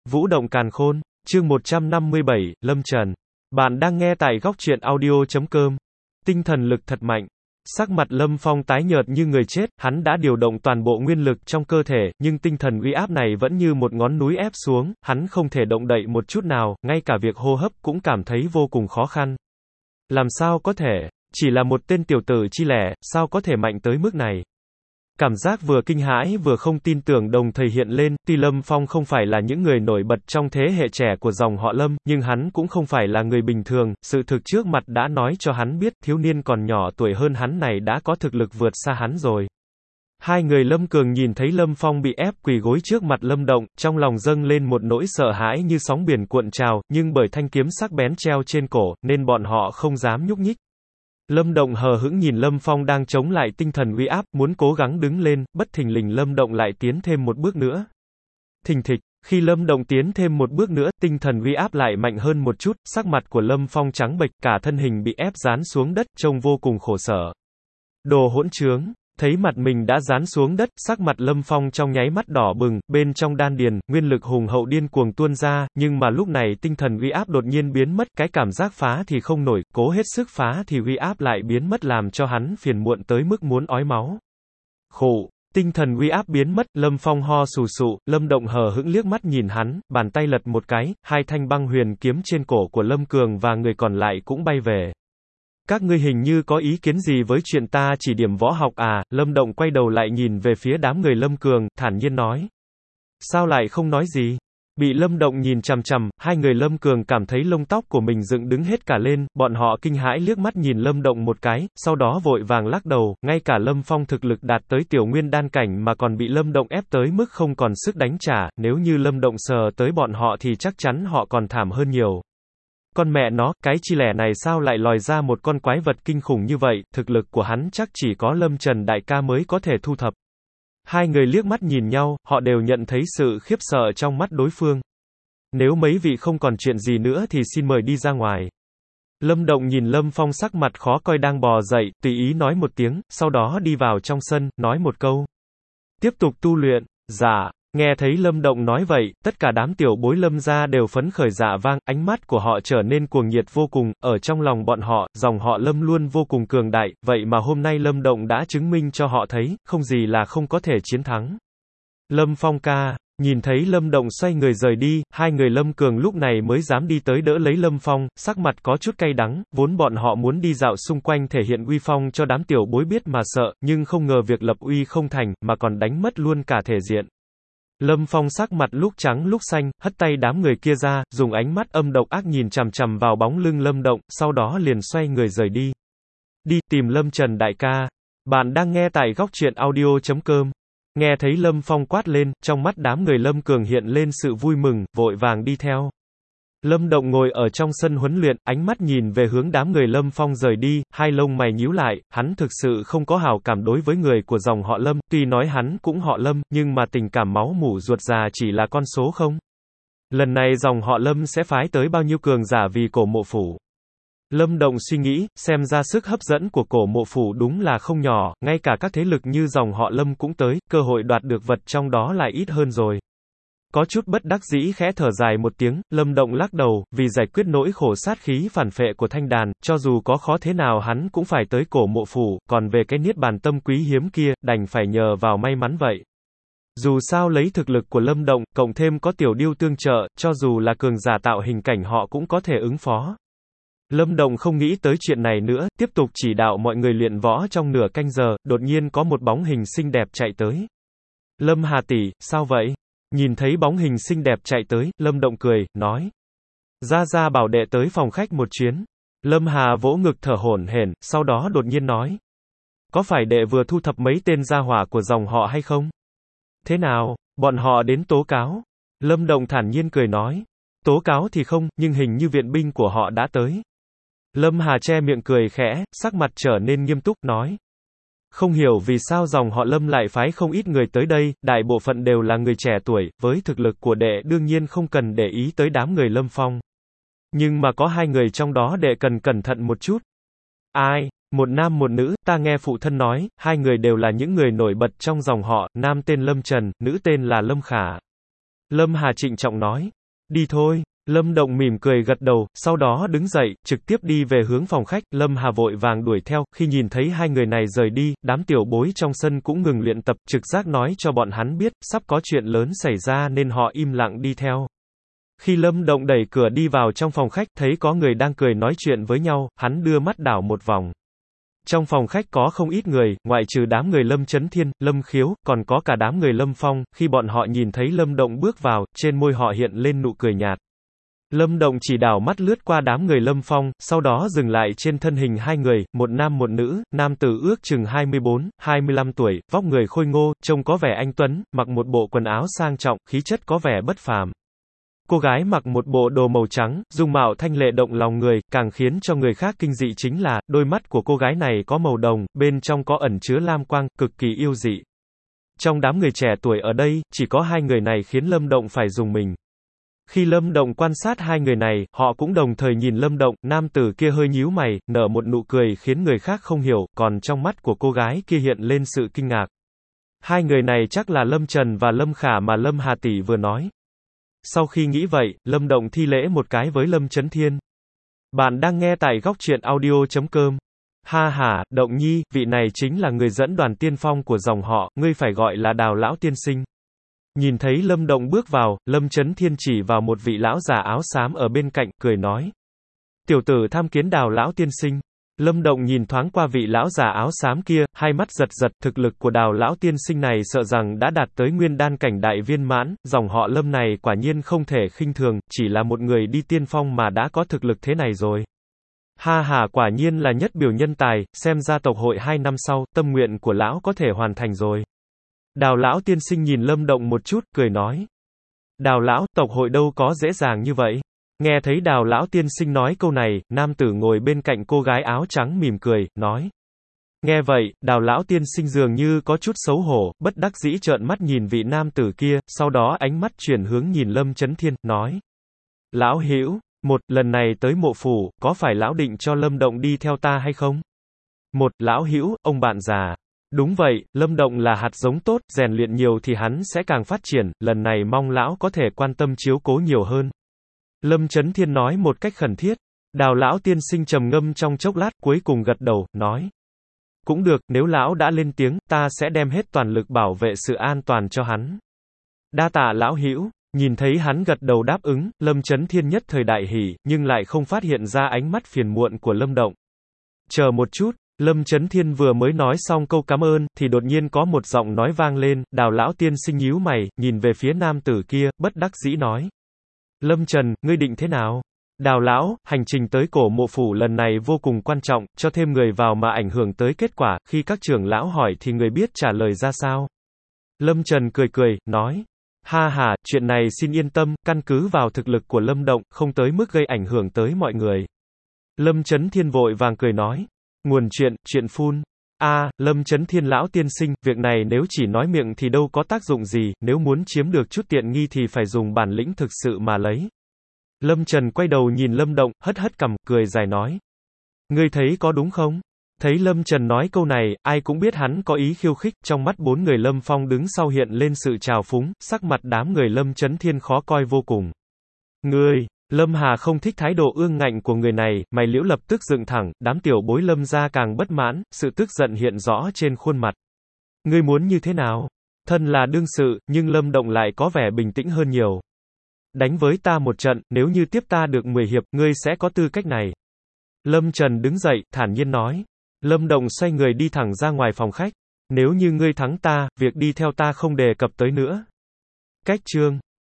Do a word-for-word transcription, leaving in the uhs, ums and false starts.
Vũ động càn khôn, chương một trăm năm mươi bảy, Lâm Trần. Bạn đang nghe tại góc truyện audio chấm com. Tinh thần lực thật mạnh. Sắc mặt Lâm Phong tái nhợt như người chết, hắn đã điều động toàn bộ nguyên lực trong cơ thể, nhưng tinh thần uy áp này vẫn như một ngón núi ép xuống, hắn không thể động đậy một chút nào, ngay cả việc hô hấp cũng cảm thấy vô cùng khó khăn. Làm sao có thể? Chỉ là một tên tiểu tử chi lẻ, sao có thể mạnh tới mức này? Cảm giác vừa kinh hãi vừa không tin tưởng đồng thời hiện lên, tuy Lâm Phong không phải là những người nổi bật trong thế hệ trẻ của dòng họ Lâm, nhưng hắn cũng không phải là người bình thường, sự thực trước mặt đã nói cho hắn biết, thiếu niên còn nhỏ tuổi hơn hắn này đã có thực lực vượt xa hắn rồi. Hai người Lâm Cường nhìn thấy Lâm Phong bị ép quỳ gối trước mặt Lâm Động, trong lòng dâng lên một nỗi sợ hãi như sóng biển cuộn trào, nhưng bởi thanh kiếm sắc bén treo trên cổ, nên bọn họ không dám nhúc nhích. Lâm Động hờ hững nhìn Lâm Phong đang chống lại tinh thần uy áp, muốn cố gắng đứng lên, bất thình lình Lâm Động lại tiến thêm một bước nữa. Thình thịch, khi Lâm Động tiến thêm một bước nữa, tinh thần uy áp lại mạnh hơn một chút, sắc mặt của Lâm Phong trắng bệch, cả thân hình bị ép dán xuống đất, trông vô cùng khổ sở. Đồ hỗn trướng! Thấy mặt mình đã dán xuống đất, sắc mặt Lâm Phong trong nháy mắt đỏ bừng, bên trong đan điền, nguyên lực hùng hậu điên cuồng tuôn ra, nhưng mà lúc này tinh thần uy áp đột nhiên biến mất, cái cảm giác phá thì không nổi, cố hết sức phá thì uy áp lại biến mất làm cho hắn phiền muộn tới mức muốn ói máu. Khổ, tinh thần uy áp biến mất, Lâm Phong ho sù sụ, Lâm Động hờ hững liếc mắt nhìn hắn, bàn tay lật một cái, hai thanh băng huyền kiếm trên cổ của Lâm Cường và người còn lại cũng bay về. Các ngươi hình như có ý kiến gì với chuyện ta chỉ điểm võ học à? Lâm Động quay đầu lại nhìn về phía đám người Lâm Cường, thản nhiên nói. Sao lại không nói gì? Bị Lâm Động nhìn chằm chằm, hai người Lâm Cường cảm thấy lông tóc của mình dựng đứng hết cả lên, bọn họ kinh hãi liếc mắt nhìn Lâm Động một cái, sau đó vội vàng lắc đầu, ngay cả Lâm Phong thực lực đạt tới tiểu nguyên đan cảnh mà còn bị Lâm Động ép tới mức không còn sức đánh trả, nếu như Lâm Động sờ tới bọn họ thì chắc chắn họ còn thảm hơn nhiều. Con mẹ nó, cái chi lẻ này sao lại lòi ra một con quái vật kinh khủng như vậy, thực lực của hắn chắc chỉ có Lâm Trần đại ca mới có thể thu thập. Hai người liếc mắt nhìn nhau, họ đều nhận thấy sự khiếp sợ trong mắt đối phương. Nếu mấy vị không còn chuyện gì nữa thì xin mời đi ra ngoài. Lâm Động nhìn Lâm Phong sắc mặt khó coi đang bò dậy, tùy ý nói một tiếng, sau đó đi vào trong sân, nói một câu. Tiếp tục tu luyện, dạ. Nghe thấy Lâm Động nói vậy, tất cả đám tiểu bối Lâm gia đều phấn khởi dạ vang, ánh mắt của họ trở nên cuồng nhiệt vô cùng, ở trong lòng bọn họ, dòng họ Lâm luôn vô cùng cường đại, vậy mà hôm nay Lâm Động đã chứng minh cho họ thấy, không gì là không có thể chiến thắng. Lâm Phong ca, nhìn thấy Lâm Động xoay người rời đi, hai người Lâm Cường lúc này mới dám đi tới đỡ lấy Lâm Phong, sắc mặt có chút cay đắng, vốn bọn họ muốn đi dạo xung quanh thể hiện uy phong cho đám tiểu bối biết mà sợ, nhưng không ngờ việc lập uy không thành, mà còn đánh mất luôn cả thể diện. Lâm Phong sắc mặt lúc trắng lúc xanh, hất tay đám người kia ra, dùng ánh mắt âm độc ác nhìn chằm chằm vào bóng lưng Lâm Động, sau đó liền xoay người rời đi. Đi tìm Lâm Trần đại ca. Bạn đang nghe tại góc truyện audio chấm com. Nghe thấy Lâm Phong quát lên, trong mắt đám người Lâm Cường hiện lên sự vui mừng, vội vàng đi theo. Lâm Động ngồi ở trong sân huấn luyện, ánh mắt nhìn về hướng đám người Lâm Phong rời đi, hai lông mày nhíu lại, hắn thực sự không có hảo cảm đối với người của dòng họ Lâm, tuy nói hắn cũng họ Lâm, nhưng mà tình cảm máu mủ ruột già chỉ là con số không. Lần này dòng họ Lâm sẽ phái tới bao nhiêu cường giả vì cổ mộ phủ. Lâm Động suy nghĩ, xem ra sức hấp dẫn của cổ mộ phủ đúng là không nhỏ, ngay cả các thế lực như dòng họ Lâm cũng tới, cơ hội đoạt được vật trong đó lại ít hơn rồi. Có chút bất đắc dĩ khẽ thở dài một tiếng, Lâm Động lắc đầu, vì giải quyết nỗi khổ sát khí phản phệ của thanh đàn, cho dù có khó thế nào hắn cũng phải tới cổ mộ phủ, còn về cái niết bàn tâm quý hiếm kia, đành phải nhờ vào may mắn vậy. Dù sao lấy thực lực của Lâm Động, cộng thêm có tiểu điêu tương trợ, cho dù là cường giả tạo hình cảnh họ cũng có thể ứng phó. Lâm Động không nghĩ tới chuyện này nữa, tiếp tục chỉ đạo mọi người luyện võ trong nửa canh giờ, đột nhiên có một bóng hình xinh đẹp chạy tới. Lâm Hà tỷ, sao vậy? Nhìn thấy bóng hình xinh đẹp chạy tới, Lâm Động cười, nói. Ra ra bảo đệ tới phòng khách một chuyến. Lâm Hà vỗ ngực thở hổn hển, sau đó đột nhiên nói. Có phải đệ vừa thu thập mấy tên gia hỏa của dòng họ hay không? Thế nào, bọn họ đến tố cáo? Lâm Động thản nhiên cười nói. Tố cáo thì không, nhưng hình như viện binh của họ đã tới. Lâm Hà che miệng cười khẽ, sắc mặt trở nên nghiêm túc, nói. Không hiểu vì sao dòng họ Lâm lại phái không ít người tới đây, đại bộ phận đều là người trẻ tuổi, với thực lực của đệ đương nhiên không cần để ý tới đám người Lâm Phong. Nhưng mà có hai người trong đó đệ cần cẩn thận một chút. Ai? Một nam một nữ, ta nghe phụ thân nói, hai người đều là những người nổi bật trong dòng họ, nam tên Lâm Trần, nữ tên là Lâm Khả. Lâm Hà trịnh trọng nói. Đi thôi. Lâm Động mỉm cười gật đầu, sau đó đứng dậy, trực tiếp đi về hướng phòng khách, Lâm Hà vội vàng đuổi theo, khi nhìn thấy hai người này rời đi, đám tiểu bối trong sân cũng ngừng luyện tập, trực giác nói cho bọn hắn biết, sắp có chuyện lớn xảy ra nên họ im lặng đi theo. Khi Lâm Động đẩy cửa đi vào trong phòng khách, thấy có người đang cười nói chuyện với nhau, hắn đưa mắt đảo một vòng. Trong phòng khách có không ít người, ngoại trừ đám người Lâm Chấn Thiên, Lâm Khiếu, còn có cả đám người Lâm Phong, khi bọn họ nhìn thấy Lâm Động bước vào, trên môi họ hiện lên nụ cười nhạt. Lâm Động chỉ đảo mắt lướt qua đám người Lâm Phong, sau đó dừng lại trên thân hình hai người, một nam một nữ, nam tử ước chừng hai mươi bốn, hai mươi lăm tuổi, vóc người khôi ngô, trông có vẻ anh tuấn, mặc một bộ quần áo sang trọng, khí chất có vẻ bất phàm. Cô gái mặc một bộ đồ màu trắng, dung mạo thanh lệ động lòng người, càng khiến cho người khác kinh dị chính là, đôi mắt của cô gái này có màu đồng, bên trong có ẩn chứa lam quang, cực kỳ yêu dị. Trong đám người trẻ tuổi ở đây, chỉ có hai người này khiến Lâm Động phải rùng mình. Khi Lâm Động quan sát hai người này, họ cũng đồng thời nhìn Lâm Động, nam tử kia hơi nhíu mày, nở một nụ cười khiến người khác không hiểu, còn trong mắt của cô gái kia hiện lên sự kinh ngạc. Hai người này chắc là Lâm Trần và Lâm Khả mà Lâm Hà tỷ vừa nói. Sau khi nghĩ vậy, Lâm Động thi lễ một cái với Lâm Chấn Thiên. Bạn đang nghe tại góc truyện audio chấm com. Ha ha, Động Nhi, vị này chính là người dẫn đoàn tiên phong của dòng họ, ngươi phải gọi là Đào lão tiên sinh. Nhìn thấy Lâm Động bước vào, Lâm Chấn Thiên chỉ vào một vị lão già áo xám ở bên cạnh, cười nói. Tiểu tử tham kiến Đào lão tiên sinh. Lâm Động nhìn thoáng qua vị lão già áo xám kia, hai mắt giật giật, thực lực của Đào lão tiên sinh này sợ rằng đã đạt tới nguyên đan cảnh đại viên mãn, dòng họ Lâm này quả nhiên không thể khinh thường, chỉ là một người đi tiên phong mà đã có thực lực thế này rồi. Ha ha, quả nhiên là nhất biểu nhân tài, xem ra tộc hội hai năm sau, tâm nguyện của lão có thể hoàn thành rồi. Đào lão tiên sinh nhìn Lâm Động một chút, cười nói. Đào lão, tộc hội đâu có dễ dàng như vậy. Nghe thấy Đào lão tiên sinh nói câu này, nam tử ngồi bên cạnh cô gái áo trắng mỉm cười, nói. Nghe vậy, Đào lão tiên sinh dường như có chút xấu hổ, bất đắc dĩ trợn mắt nhìn vị nam tử kia, sau đó ánh mắt chuyển hướng nhìn Lâm Chấn Thiên, nói. Lão hữu, một, lần này tới mộ phủ, có phải lão định cho Lâm Động đi theo ta hay không? Một, lão hữu, ông bạn già. Đúng vậy, Lâm Động là hạt giống tốt, rèn luyện nhiều thì hắn sẽ càng phát triển, lần này mong lão có thể quan tâm chiếu cố nhiều hơn. Lâm Chấn Thiên nói một cách khẩn thiết. Đào lão tiên sinh trầm ngâm trong chốc lát, cuối cùng gật đầu, nói. Cũng được, nếu lão đã lên tiếng, ta sẽ đem hết toàn lực bảo vệ sự an toàn cho hắn. Đa tạ lão hữu. Nhìn thấy hắn gật đầu đáp ứng, Lâm Chấn Thiên nhất thời đại hỉ, nhưng lại không phát hiện ra ánh mắt phiền muộn của Lâm Động. Chờ một chút. Lâm Chấn Thiên vừa mới nói xong câu cảm ơn, thì đột nhiên có một giọng nói vang lên, Đào lão tiên sinh nhíu mày, nhìn về phía nam tử kia, bất đắc dĩ nói. Lâm Trần, ngươi định thế nào? Đào lão, hành trình tới cổ mộ phủ lần này vô cùng quan trọng, cho thêm người vào mà ảnh hưởng tới kết quả, khi các trưởng lão hỏi thì người biết trả lời ra sao? Lâm Trần cười cười, nói. Ha ha, chuyện này xin yên tâm, căn cứ vào thực lực của Lâm Động, không tới mức gây ảnh hưởng tới mọi người. Lâm Chấn Thiên vội vàng cười nói. Nguồn chuyện, chuyện phun. A, à, Lâm Chấn Thiên lão tiên sinh, việc này nếu chỉ nói miệng thì đâu có tác dụng gì, nếu muốn chiếm được chút tiện nghi thì phải dùng bản lĩnh thực sự mà lấy. Lâm Trần quay đầu nhìn Lâm Động, hất hất cằm, cười dài nói. Ngươi thấy có đúng không? Thấy Lâm Trần nói câu này, ai cũng biết hắn có ý khiêu khích, trong mắt bốn người Lâm Phong đứng sau hiện lên sự trào phúng, sắc mặt đám người Lâm Chấn Thiên khó coi vô cùng. Ngươi! Lâm Hà không thích thái độ ương ngạnh của người này, mày liễu lập tức dựng thẳng, đám tiểu bối Lâm gia càng bất mãn, sự tức giận hiện rõ trên khuôn mặt. Ngươi muốn như thế nào? Thân là đương sự, nhưng Lâm Động lại có vẻ bình tĩnh hơn nhiều. Đánh với ta một trận, nếu như tiếp ta được mười hiệp, ngươi sẽ có tư cách này. Lâm Trần đứng dậy, thản nhiên nói. Lâm Động xoay người đi thẳng ra ngoài phòng khách. Nếu như ngươi thắng ta, việc đi theo ta không đề cập tới nữa. Cách chương